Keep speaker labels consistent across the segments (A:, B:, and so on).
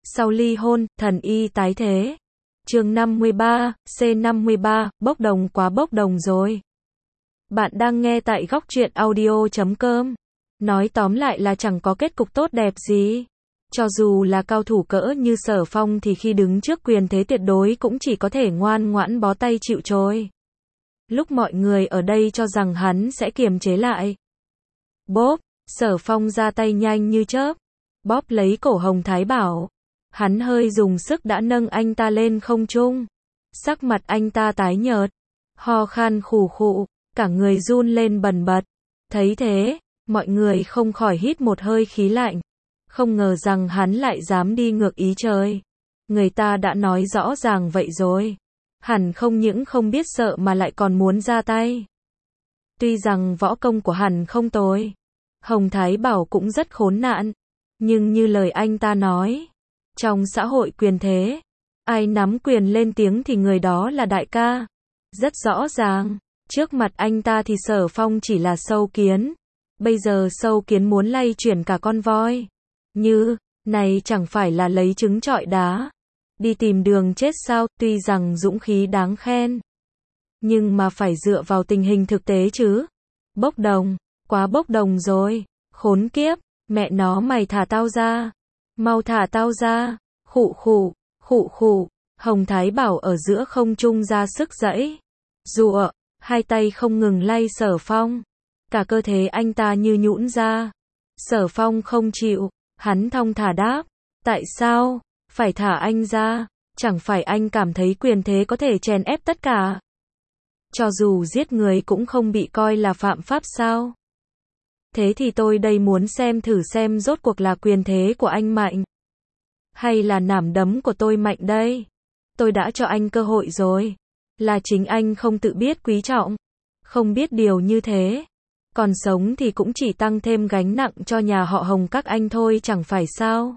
A: Sau ly hôn, thần y tái thế. Chương 53, C53, bốc đồng quá bốc đồng rồi. Bạn đang nghe tại góc truyện audio.com. Nói tóm lại là chẳng có kết cục tốt đẹp gì. Cho dù là cao thủ cỡ như Sở Phong thì khi đứng trước quyền thế tuyệt đối cũng chỉ có thể ngoan ngoãn bó tay chịu trôi. Lúc mọi người ở đây cho rằng hắn sẽ kiềm chế lại. Bốp, Sở Phong ra tay nhanh như chớp, bóp lấy cổ Hồng Thái Bảo. Hắn hơi dùng sức đã nâng anh ta lên không trung. Sắc mặt anh ta tái nhợt, ho khan khù khụ, cả người run lên bần bật. Thấy thế, mọi người không khỏi hít một hơi khí lạnh. Không ngờ rằng hắn lại dám đi ngược ý trời. Người ta đã nói rõ ràng vậy rồi. Hẳn không những không biết sợ mà lại còn muốn ra tay. Tuy rằng võ công của hắn không tồi, Hồng Thái Bảo cũng rất khốn nạn. Nhưng như lời anh ta nói, trong xã hội quyền thế, ai nắm quyền lên tiếng thì người đó là đại ca. Rất rõ ràng, trước mặt anh ta thì Sở Phong chỉ là sâu kiến. Bây giờ sâu kiến muốn lay chuyển cả con voi. Như, này chẳng phải là lấy trứng trọi đá. Đi tìm đường chết sao, tuy rằng dũng khí đáng khen. Nhưng mà phải dựa vào tình hình thực tế chứ. Bốc đồng, quá bốc đồng rồi. Khốn kiếp, mẹ nó mày thả tao ra. Mau thả tao ra. Khụ khụ, khụ khụ. Hồng Thái Bảo ở giữa không trung ra sức giãy giụa, hai tay không ngừng lay Sở Phong. Cả cơ thể anh ta như nhũn ra. Sở Phong không chịu, hắn thong thả đáp. Tại sao phải thả anh ra? Chẳng phải anh cảm thấy quyền thế có thể chèn ép tất cả? Cho dù giết người cũng không bị coi là phạm pháp sao? Thế thì tôi đây muốn thử xem rốt cuộc là quyền thế của anh mạnh, hay là nắm đấm của tôi mạnh đây? Tôi đã cho anh cơ hội rồi. Là chính anh không tự biết quý trọng. Không biết điều như thế. Còn sống thì cũng chỉ tăng thêm gánh nặng cho nhà họ Hồng các anh thôi chẳng phải sao?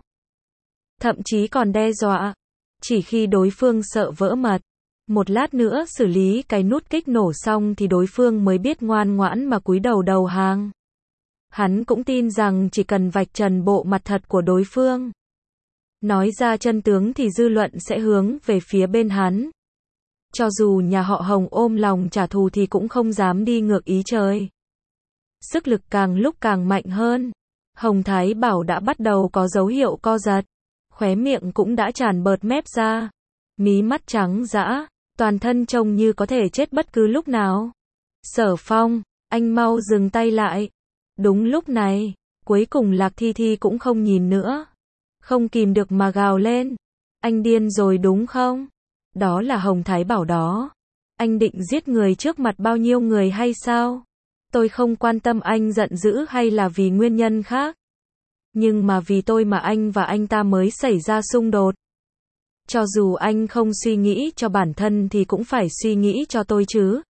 A: Thậm chí còn đe dọa. Chỉ khi đối phương sợ vỡ mật, một lát nữa xử lý cái nút kích nổ xong thì đối phương mới biết ngoan ngoãn mà cúi đầu đầu hàng. Hắn cũng tin rằng chỉ cần vạch trần bộ mặt thật của đối phương, nói ra chân tướng thì dư luận sẽ hướng về phía bên hắn. Cho dù nhà họ Hồng ôm lòng trả thù thì cũng không dám đi ngược ý trời. Sức lực càng lúc càng mạnh hơn. Hồng Thái Bảo đã bắt đầu có dấu hiệu co giật. Khóe miệng cũng đã tràn bợt mép ra. Mí mắt trắng dã, toàn thân trông như có thể chết bất cứ lúc nào. Sở Phong, anh mau dừng tay lại. Đúng lúc này, cuối cùng Lạc Thi Thi cũng không nhìn nữa. Không kìm được mà gào lên. Anh điên rồi đúng không? Đó là Hồng Thái Bảo đó. Anh định giết người trước mặt bao nhiêu người hay sao? Tôi không quan tâm anh giận dữ hay là vì nguyên nhân khác. Nhưng mà vì tôi mà anh và anh ta mới xảy ra xung đột. Cho dù anh không suy nghĩ cho bản thân thì cũng phải suy nghĩ cho tôi chứ.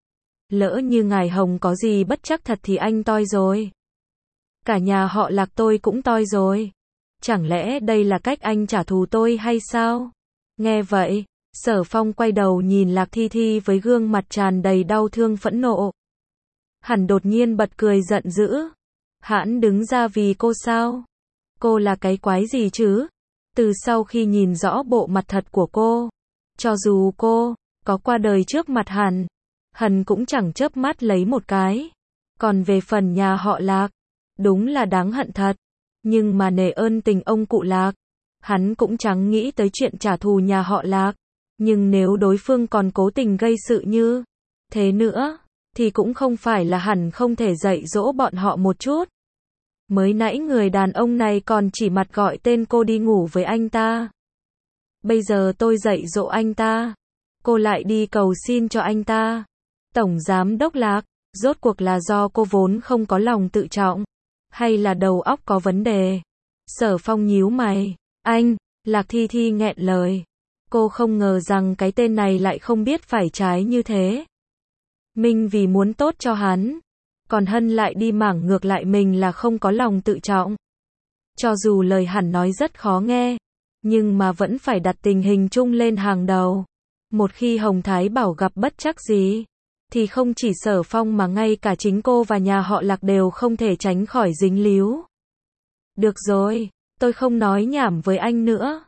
A: Lỡ như ngài Hồng có gì bất trắc thật thì anh toi rồi. Cả nhà họ Lạc tôi cũng toi rồi. Chẳng lẽ đây là cách anh trả thù tôi hay sao? Nghe vậy, Sở Phong quay đầu nhìn Lạc Thi Thi với gương mặt tràn đầy đau thương phẫn nộ. Hắn đột nhiên bật cười giận dữ. Hắn đứng ra vì cô sao? Cô là cái quái gì chứ? Từ sau khi nhìn rõ bộ mặt thật của cô, cho dù cô có qua đời trước mặt hắn cũng chẳng chớp mắt lấy một cái. Còn về phần nhà họ Lạc, đúng là đáng hận thật. Nhưng mà nể ơn tình ông cụ Lạc, hắn cũng chẳng nghĩ tới chuyện trả thù nhà họ Lạc. Nhưng nếu đối phương còn cố tình gây sự như thế nữa, thì cũng không phải là hẳn không thể dạy dỗ bọn họ một chút. Mới nãy người đàn ông này còn chỉ mặt gọi tên cô đi ngủ với anh ta. Bây giờ tôi dạy dỗ anh ta, cô lại đi cầu xin cho anh ta. Tổng giám đốc Lạc, rốt cuộc là do cô vốn không có lòng tự trọng, hay là đầu óc có vấn đề? Sở Phong nhíu mày. Anh, Lạc Thi Thi nghẹn lời. Cô không ngờ rằng cái tên này lại không biết phải trái như thế. Mình vì muốn tốt cho hắn, còn Hân lại đi mảng ngược lại mình là không có lòng tự trọng. Cho dù lời hắn nói rất khó nghe, nhưng mà vẫn phải đặt tình hình chung lên hàng đầu. Một khi Hồng Thái Bảo gặp bất trắc gì, thì không chỉ Sở Phong mà ngay cả chính cô và nhà họ Lạc đều không thể tránh khỏi dính líu. Được rồi, tôi không nói nhảm với anh nữa.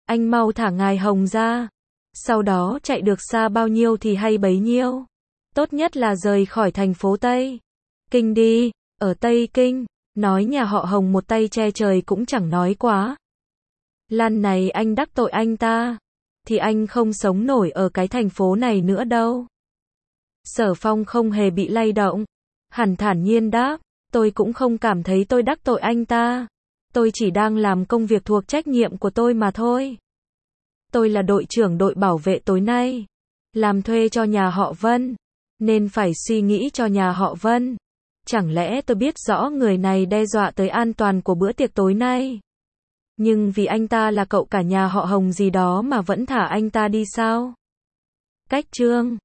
A: Anh mau thả ngài Hồng ra. Sau đó chạy được xa bao nhiêu thì hay bấy nhiêu. Tốt nhất là rời khỏi thành phố Tây Kinh đi, ở Tây Kinh, nói nhà họ Hồng một tay che trời cũng chẳng nói quá. Lần này anh đắc tội anh ta, thì anh không sống nổi ở cái thành phố này nữa đâu. Sở Phong không hề bị lay động, hẳn thản nhiên đáp, tôi cũng không cảm thấy tôi đắc tội anh ta. Tôi chỉ đang làm công việc thuộc trách nhiệm của tôi mà thôi. Tôi là đội trưởng đội bảo vệ tối nay, làm thuê cho nhà họ Vân, nên phải suy nghĩ cho nhà họ Vân. Chẳng lẽ tôi biết rõ người này đe dọa tới an toàn của bữa tiệc tối nay? Nhưng vì anh ta là cậu cả nhà họ Hồng gì đó mà vẫn thả anh ta đi sao? Cách chương